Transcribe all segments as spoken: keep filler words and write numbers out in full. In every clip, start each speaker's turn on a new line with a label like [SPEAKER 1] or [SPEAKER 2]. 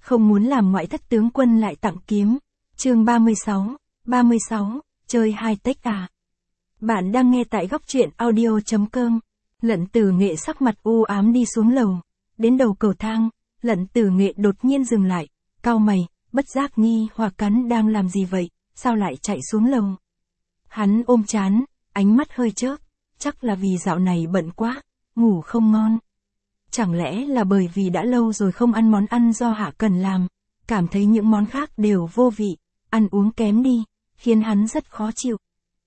[SPEAKER 1] không muốn làm ngoại thất tướng quân lại tặng kiếm. Chương ba mươi sáu, ba mươi sáu, chơi hai tếch à. Bạn đang nghe tại góc truyện audio chấm com. Lận Tử Nghệ sắc mặt u ám đi xuống lầu. Đến đầu cầu thang, Lận Tử Nghệ đột nhiên dừng lại, cau mày, bất giác nghi hoặc Cắn đang làm gì vậy, sao lại chạy xuống lầu. Hắn ôm trán, ánh mắt hơi chớp, chắc là vì dạo này bận quá, ngủ không ngon. Chẳng lẽ là bởi vì đã lâu rồi không ăn món ăn do Hạ Cần làm, cảm thấy những món khác đều vô vị, ăn uống kém đi, khiến hắn rất khó chịu.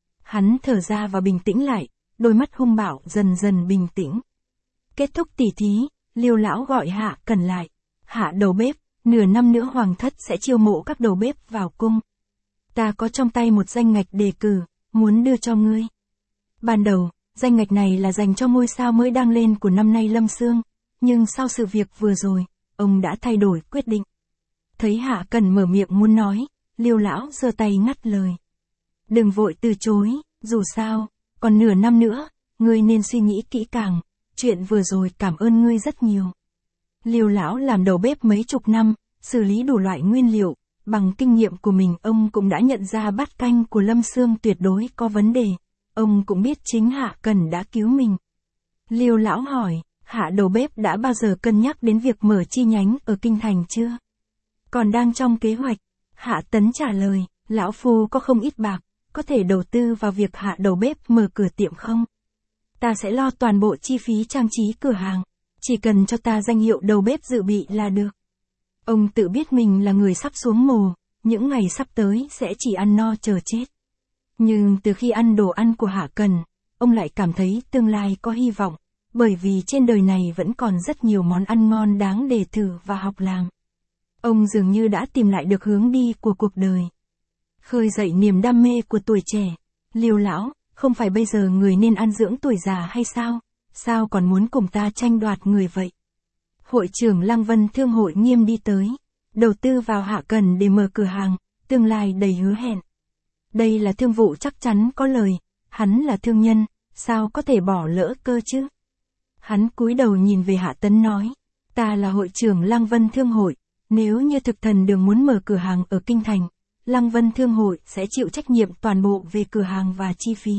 [SPEAKER 1] Hắn thở ra và bình tĩnh lại, đôi mắt hung bạo dần dần bình tĩnh. Kết thúc tỉ thí, Liêu lão gọi Hạ Cần lại. Hạ đầu bếp, nửa năm nữa hoàng thất sẽ chiêu mộ các đầu bếp vào cung. Ta có trong tay một danh ngạch đề cử, muốn đưa cho ngươi. Ban đầu, danh ngạch này là dành cho ngôi sao mới đang lên của năm nay Lâm Sương, nhưng sau sự việc vừa rồi, ông đã thay đổi quyết định. Thấy Hạ Cần mở miệng muốn nói, Liêu lão giơ tay ngắt lời. Đừng vội từ chối, dù sao, còn nửa năm nữa, ngươi nên suy nghĩ kỹ càng, chuyện vừa rồi cảm ơn ngươi rất nhiều. Liêu lão làm đầu bếp mấy chục năm, xử lý đủ loại nguyên liệu, bằng kinh nghiệm của mình ông cũng đã nhận ra bát canh của Lâm Sương tuyệt đối có vấn đề, ông cũng biết chính Hạ Cần đã cứu mình. Liêu lão hỏi, Hạ đầu bếp đã bao giờ cân nhắc đến việc mở chi nhánh ở Kinh Thành chưa? Còn đang trong kế hoạch. Hạ Tấn trả lời, lão phu có không ít bạc, có thể đầu tư vào việc Hạ đầu bếp mở cửa tiệm không? Ta sẽ lo toàn bộ chi phí trang trí cửa hàng, chỉ cần cho ta danh hiệu đầu bếp dự bị là được. Ông tự biết mình là người sắp xuống mồ, những ngày sắp tới sẽ chỉ ăn no chờ chết. Nhưng từ khi ăn đồ ăn của Hạ Cần, ông lại cảm thấy tương lai có hy vọng, bởi vì trên đời này vẫn còn rất nhiều món ăn ngon đáng để thử và học làm. Ông dường như đã tìm lại được hướng đi của cuộc đời. Khơi dậy niềm đam mê của tuổi trẻ. Liêu lão, không phải bây giờ người nên ăn dưỡng tuổi già hay sao? Sao còn muốn cùng ta tranh đoạt người vậy? Hội trưởng Lăng Vân Thương hội Nghiêm đi tới. Đầu tư vào Hạ Cần để mở cửa hàng, tương lai đầy hứa hẹn. Đây là thương vụ chắc chắn có lời, hắn là thương nhân, sao có thể bỏ lỡ cơ chứ? Hắn cúi đầu nhìn về Hạ Tấn nói, ta là hội trưởng Lăng Vân Thương hội. Nếu như thực thần đường muốn mở cửa hàng ở Kinh Thành, Lăng Vân Thương hội sẽ chịu trách nhiệm toàn bộ về cửa hàng và chi phí.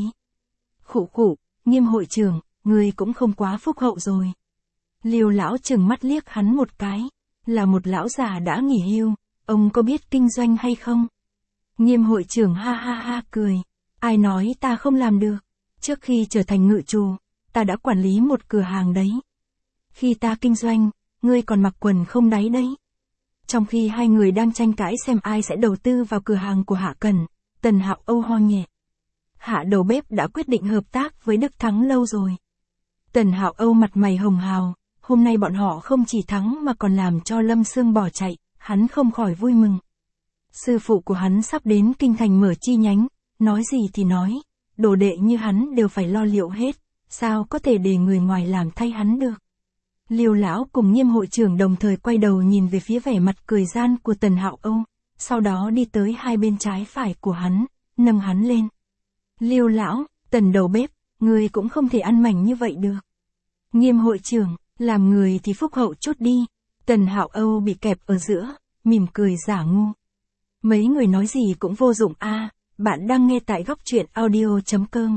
[SPEAKER 1] Khụ khụ, Nghiêm hội trưởng, người cũng không quá phúc hậu rồi. Liêu lão trừng mắt liếc hắn một cái, là một lão già đã nghỉ hưu, ông có biết kinh doanh hay không? Nghiêm hội trưởng ha ha ha cười, ai nói ta không làm được, trước khi trở thành ngự trù, ta đã quản lý một cửa hàng đấy. Khi ta kinh doanh, ngươi còn mặc quần không đáy đấy. Trong khi hai người đang tranh cãi xem ai sẽ đầu tư vào cửa hàng của Hạ Cần, Tần Hạo Âu ho nhẹ. Hạ đầu bếp đã quyết định hợp tác với Đức Thắng lâu rồi. Tần Hạo Âu mặt mày hồng hào, hôm nay bọn họ không chỉ thắng mà còn làm cho Lâm Sương bỏ chạy, hắn không khỏi vui mừng. Sư phụ của hắn sắp đến Kinh Thành mở chi nhánh, nói gì thì nói, đồ đệ như hắn đều phải lo liệu hết, sao có thể để người ngoài làm thay hắn được. Liêu lão cùng Nghiêm hội trưởng đồng thời quay đầu nhìn về phía vẻ mặt cười gian của Tần Hạo Âu, sau đó đi tới hai bên trái phải của hắn, nâng hắn lên. Liêu lão, Tần đầu bếp, người cũng không thể ăn mảnh như vậy được. Nghiêm hội trưởng, làm người thì phúc hậu chút đi. Tần Hạo Âu bị kẹp ở giữa, mỉm cười giả ngu. Mấy người nói gì cũng vô dụng a. À, bạn đang nghe tại góc truyện audio chấm com.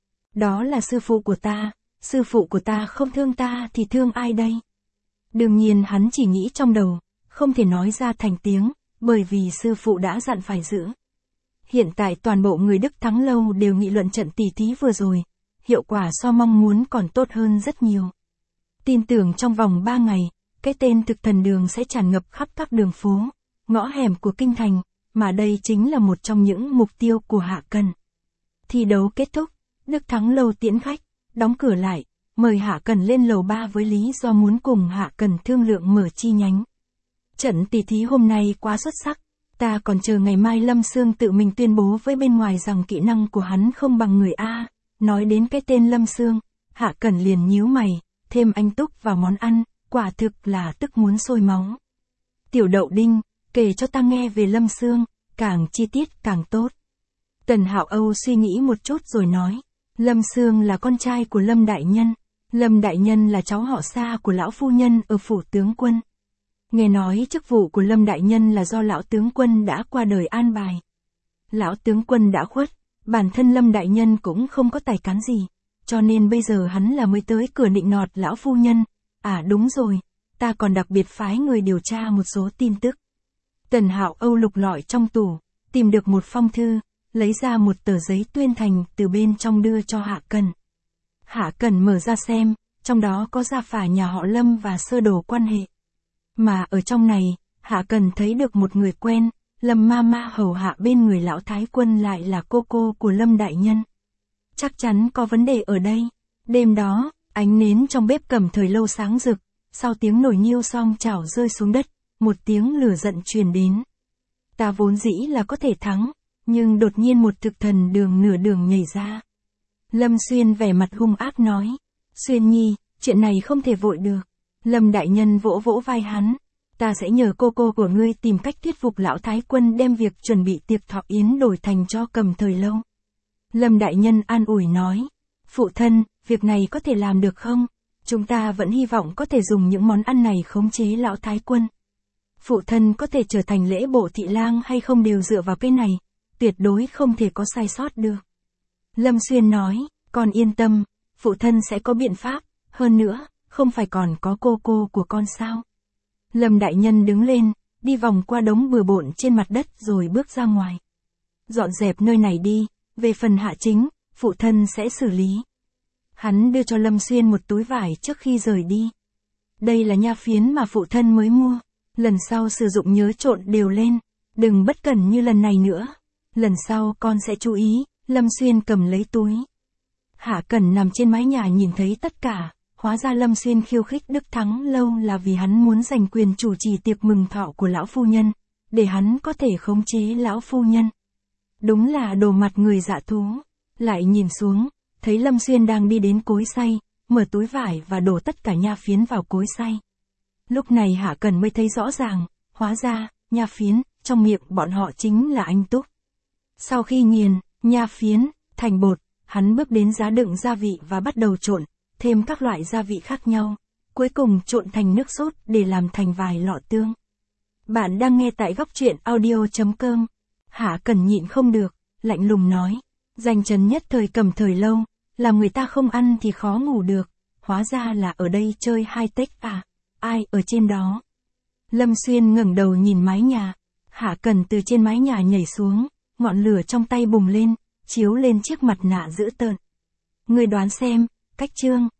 [SPEAKER 1] Đó là sư phụ của ta. Sư phụ của ta không thương ta thì thương ai đây? Đương nhiên hắn chỉ nghĩ trong đầu, không thể nói ra thành tiếng, bởi vì sư phụ đã dặn phải giữ. Hiện tại toàn bộ người Đức Thắng lâu đều nghị luận trận tỷ thí vừa rồi, hiệu quả so mong muốn còn tốt hơn rất nhiều. Tin tưởng trong vòng ba ngày, cái tên thực thần đường sẽ tràn ngập khắp các đường phố, ngõ hẻm của Kinh Thành, mà đây chính là một trong những mục tiêu của Hạ Cần. Thi đấu kết thúc, Đức Thắng lâu tiễn khách. Đóng cửa lại, mời Hạ Cần lên lầu ba với lý do muốn cùng Hạ Cần thương lượng mở chi nhánh. Trận tỷ thí hôm nay quá xuất sắc, ta còn chờ ngày mai Lâm Sương tự mình tuyên bố với bên ngoài rằng kỹ năng của hắn không bằng người A. Nói đến cái tên Lâm Sương, Hạ Cần liền nhíu mày, thêm anh túc vào món ăn, quả thực là tức muốn sôi máu. Tiểu Đậu Đinh, kể cho ta nghe về Lâm Sương, càng chi tiết càng tốt. Tần Hạo Âu suy nghĩ một chút rồi nói. Lâm Sương là con trai của Lâm Đại Nhân. Lâm Đại Nhân là cháu họ xa của lão phu nhân ở phủ tướng quân. Nghe nói chức vụ của Lâm đại nhân là do lão tướng quân đã qua đời an bài. Lão tướng quân đã khuất, bản thân Lâm đại nhân cũng không có tài cán gì, cho nên bây giờ hắn là mới tới cửa nịnh nọt lão phu nhân. À đúng rồi, ta còn đặc biệt phái người điều tra một số tin tức. Tần Hạo Âu lục lọi trong tủ, tìm được một phong thư, lấy ra một tờ giấy tuyên thành từ bên trong đưa cho Hạ Cần. Hạ Cần mở ra xem, trong đó có gia phả nhà họ Lâm và sơ đồ quan hệ. Mà ở trong này, Hạ Cần thấy được một người quen, Lâm ma ma hầu hạ bên người lão thái quân lại là cô cô của Lâm đại nhân. Chắc chắn có vấn đề ở đây. Đêm đó, ánh nến trong bếp Cẩm Thời Lâu sáng rực, sau tiếng nồi niêu song chảo rơi xuống đất, một tiếng lửa giận truyền đến. Ta vốn dĩ là có thể thắng, nhưng đột nhiên một thực thần đường nửa đường nhảy ra. Lâm Xuyên vẻ mặt hung ác nói, Xuyên nhi, chuyện này không thể vội được. Lâm đại nhân vỗ vỗ vai hắn, ta sẽ nhờ cô cô của ngươi tìm cách thuyết phục lão thái quân đem việc chuẩn bị tiệc thọ yến đổi thành cho Cẩm Thời Lâu. Lâm đại nhân an ủi nói, phụ thân, việc này có thể làm được không? Chúng ta vẫn hy vọng có thể dùng những món ăn này khống chế lão thái quân. Phụ thân có thể trở thành lễ bộ thị lang hay không đều dựa vào cái này, tuyệt đối không thể có sai sót được. Lâm Xuyên nói, con yên tâm, phụ thân sẽ có biện pháp, hơn nữa, không phải còn có cô cô của con sao? Lâm đại nhân đứng lên, đi vòng qua đống bừa bộn trên mặt đất rồi bước ra ngoài. Dọn dẹp nơi này đi, về phần Hạ Chính, phụ thân sẽ xử lý. Hắn đưa cho Lâm Xuyên một túi vải trước khi rời đi. Đây là nha phiến mà phụ thân mới mua, lần sau sử dụng nhớ trộn đều lên, đừng bất cẩn như lần này nữa. Lần sau con sẽ chú ý. Lâm Xuyên cầm lấy túi. Hạ Cẩn nằm trên mái nhà nhìn thấy tất cả, hóa ra Lâm Xuyên khiêu khích Đức Thắng Lâu là vì hắn muốn giành quyền chủ trì tiệc mừng thọ của lão phu nhân, để hắn có thể khống chế lão phu nhân. Đúng là đồ mặt người dạ thú. Lại nhìn xuống, thấy Lâm Xuyên đang đi đến cối xay, mở túi vải và đổ tất cả nha phiến vào cối xay. Lúc này Hạ Cẩn mới thấy rõ ràng, hóa ra, nha phiến, trong miệng bọn họ chính là anh túc. Sau khi nghiền nha phiến thành bột, hắn bước đến giá đựng gia vị và bắt đầu trộn, thêm các loại gia vị khác nhau, cuối cùng trộn thành nước sốt để làm thành vài lọ tương. Bạn đang nghe tại góc truyện audio chấm com. Hạ Cẩn nhịn không được, lạnh lùng nói, danh chấn nhất thời Cẩm Thời Lâu, làm người ta không ăn thì khó ngủ được, hóa ra là ở đây chơi hai tếch à, ai ở trên đó? Lâm Xuyên ngẩng đầu nhìn mái nhà, Hạ Cẩn từ trên mái nhà nhảy xuống, ngọn lửa trong tay bùng lên, chiếu lên chiếc mặt nạ dữ tợn. Ngươi đoán xem, cách trương,